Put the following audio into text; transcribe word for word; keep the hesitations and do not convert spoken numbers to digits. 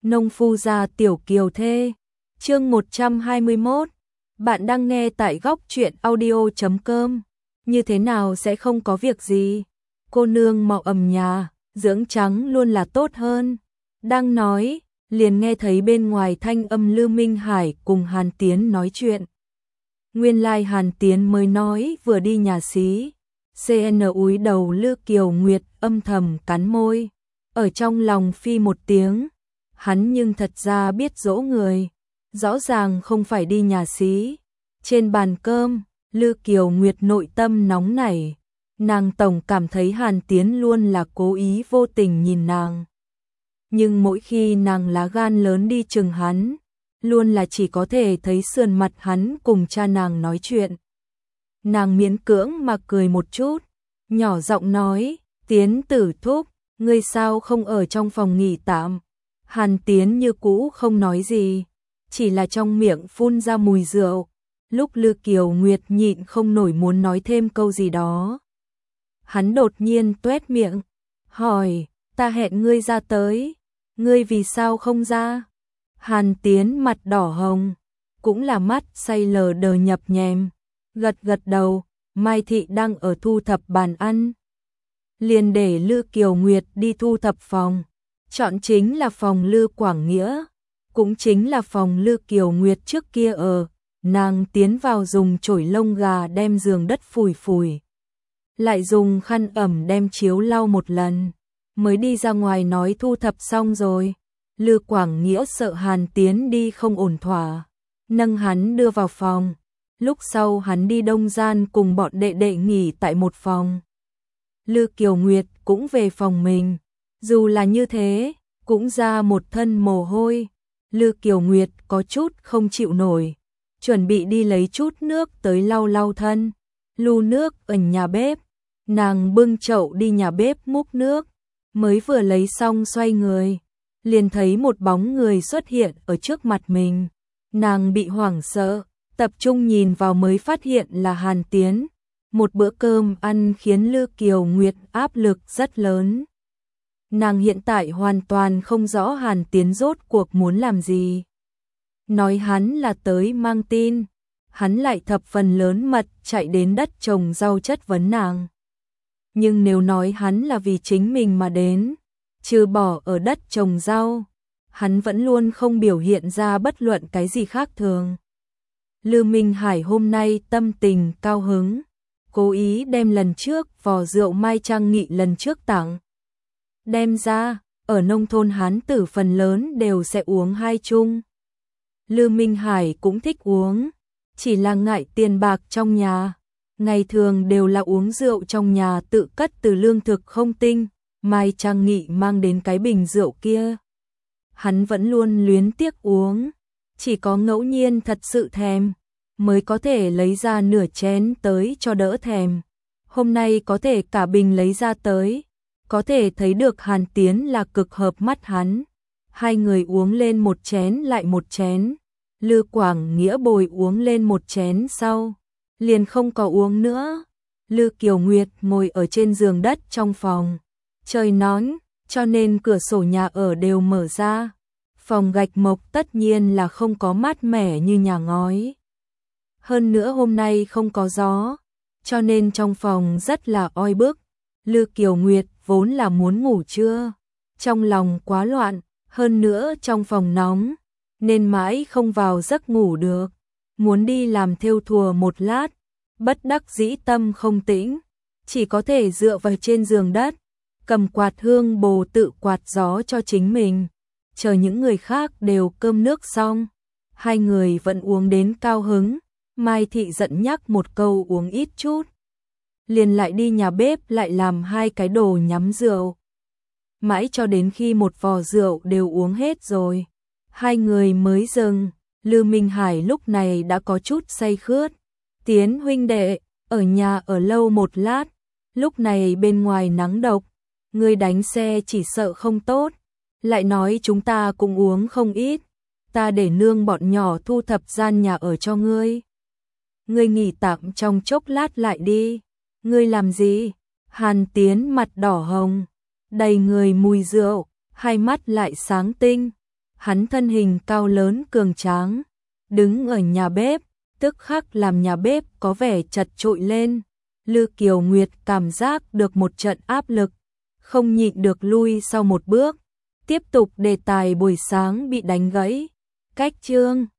Nông phu gia tiểu kiều thê. Chương một trăm hai mươi mốt. Bạn đang nghe tại góc truyện audio chấm com. Như thế nào sẽ không có việc gì? Cô nương mọ ẩm nhà, dưỡng trắng luôn là tốt hơn. Đang nói, liền nghe thấy bên ngoài thanh âm Lư Minh Hải cùng Hàn Tiến nói chuyện. Nguyên lai like Hàn Tiến mới nói vừa đi nhà xí. xê en úi đầu Lư Kiều Nguyệt âm thầm cắn môi. Ở trong lòng phi một tiếng. Hắn nhưng thật ra biết dỗ người. Rõ ràng không phải đi nhà xí. Trên bàn cơm, Lư Kiều Nguyệt nội tâm nóng nảy. Nàng tổng cảm thấy Hàn Tiến luôn là cố ý vô tình nhìn nàng. Nhưng mỗi khi nàng lá gan lớn đi chừng hắn, luôn là chỉ có thể thấy sườn mặt hắn cùng cha nàng nói chuyện. Nàng miễn cưỡng mà cười một chút, nhỏ giọng nói, Tiến tử thúc, ngươi sao không ở trong phòng nghỉ tạm? Hàn Tiến như cũ không nói gì, chỉ là trong miệng phun ra mùi rượu. Lúc Lư Kiều Nguyệt nhịn không nổi muốn nói thêm câu gì đó. Hắn đột nhiên tuét miệng, hỏi, ta hẹn ngươi ra tới, ngươi vì sao không ra? Hàn Tiến mặt đỏ hồng, cũng là mắt say lờ đờ nhập nhèm, gật gật đầu, Mai Thị đang ở thu thập bàn ăn. Liền để Lư Kiều Nguyệt đi thu thập phòng, chọn chính là phòng Lư Quảng Nghĩa, cũng chính là phòng Lư Kiều Nguyệt trước kia ở. Nàng tiến vào dùng chổi lông gà đem giường đất phủi phủi, lại dùng khăn ẩm đem chiếu lau một lần, mới đi ra ngoài nói thu thập xong rồi. Lư Quảng Nghĩa sợ Hàn Tiến đi không ổn thỏa, nâng hắn đưa vào phòng. Lúc sau hắn đi đông gian cùng bọn đệ đệ nghỉ tại một phòng. Lư Kiều Nguyệt cũng về phòng mình, dù là như thế, cũng ra một thân mồ hôi. Lư Kiều Nguyệt có chút không chịu nổi, chuẩn bị đi lấy chút nước tới lau lau thân, lu nước ở nhà bếp. Nàng bưng chậu đi nhà bếp múc nước, mới vừa lấy xong xoay người, liền thấy một bóng người xuất hiện ở trước mặt mình. Nàng bị hoảng sợ, tập trung nhìn vào mới phát hiện là Hàn Tiến. Một bữa cơm ăn khiến Lư Kiều Nguyệt áp lực rất lớn. Nàng hiện tại hoàn toàn không rõ Hàn Tiến rốt cuộc muốn làm gì. Nói hắn là tới mang tin, hắn lại thập phần lớn mật chạy đến đất trồng rau chất vấn nàng. Nhưng nếu nói hắn là vì chính mình mà đến, trừ bỏ ở đất trồng rau, hắn vẫn luôn không biểu hiện ra bất luận cái gì khác thường. Lư Minh Hải hôm nay tâm tình cao hứng, cố ý đem lần trước vò rượu Mai Trang Nghị lần trước tặng đem ra, ở nông thôn hán tử phần lớn đều sẽ uống hai chung. Lư Minh Hải cũng thích uống, chỉ là ngại tiền bạc trong nhà, ngày thường đều là uống rượu trong nhà tự cất từ lương thực không tinh. Mai Trang Nghị mang đến cái bình rượu kia, hắn vẫn luôn luyến tiếc uống, chỉ có ngẫu nhiên thật sự thèm, mới có thể lấy ra nửa chén tới cho đỡ thèm. Hôm nay có thể cả bình lấy ra tới, có thể thấy được Hàn Tiến là cực hợp mắt hắn. Hai người uống lên một chén lại một chén, Lư Quảng Nghĩa bồi uống lên một chén sau, liền không có uống nữa. Lư Kiều Nguyệt ngồi ở trên giường đất trong phòng, trời nóng, cho nên cửa sổ nhà ở đều mở ra. Phòng gạch mộc tất nhiên là không có mát mẻ như nhà ngói. Hơn nữa hôm nay không có gió, cho nên trong phòng rất là oi bức. Lư Kiều Nguyệt vốn là muốn ngủ trưa, trong lòng quá loạn, hơn nữa trong phòng nóng, nên mãi không vào giấc ngủ được. Muốn đi làm thêu thùa một lát, bất đắc dĩ tâm không tĩnh, chỉ có thể dựa vào trên giường đất, cầm quạt hương bồ tự quạt gió cho chính mình. Chờ những người khác đều cơm nước xong, hai người vẫn uống đến cao hứng. Mai Thị giận nhắc một câu uống ít chút, liền lại đi nhà bếp lại làm hai cái đồ nhắm rượu. Mãi cho đến khi một vò rượu đều uống hết rồi, hai người mới dừng. Lư Minh Hải lúc này đã có chút say khướt. Tiến huynh đệ, ở nhà ở lâu một lát, lúc này bên ngoài nắng độc, ngươi đánh xe chỉ sợ không tốt, lại nói chúng ta cũng uống không ít, ta để nương bọn nhỏ thu thập gian nhà ở cho ngươi. Ngươi nghỉ tạm trong chốc lát lại đi. Ngươi làm gì? Hàn Tiến mặt đỏ hồng, đầy người mùi rượu, hai mắt lại sáng tinh, Hắn thân hình cao lớn cường tráng, đứng ở nhà bếp, tức khắc làm nhà bếp có vẻ chật trội lên. Lư Kiều Nguyệt cảm giác được một trận áp lực, không nhịn được lui sau một bước. Tiếp tục đề tài buổi sáng bị đánh gãy. Cách chương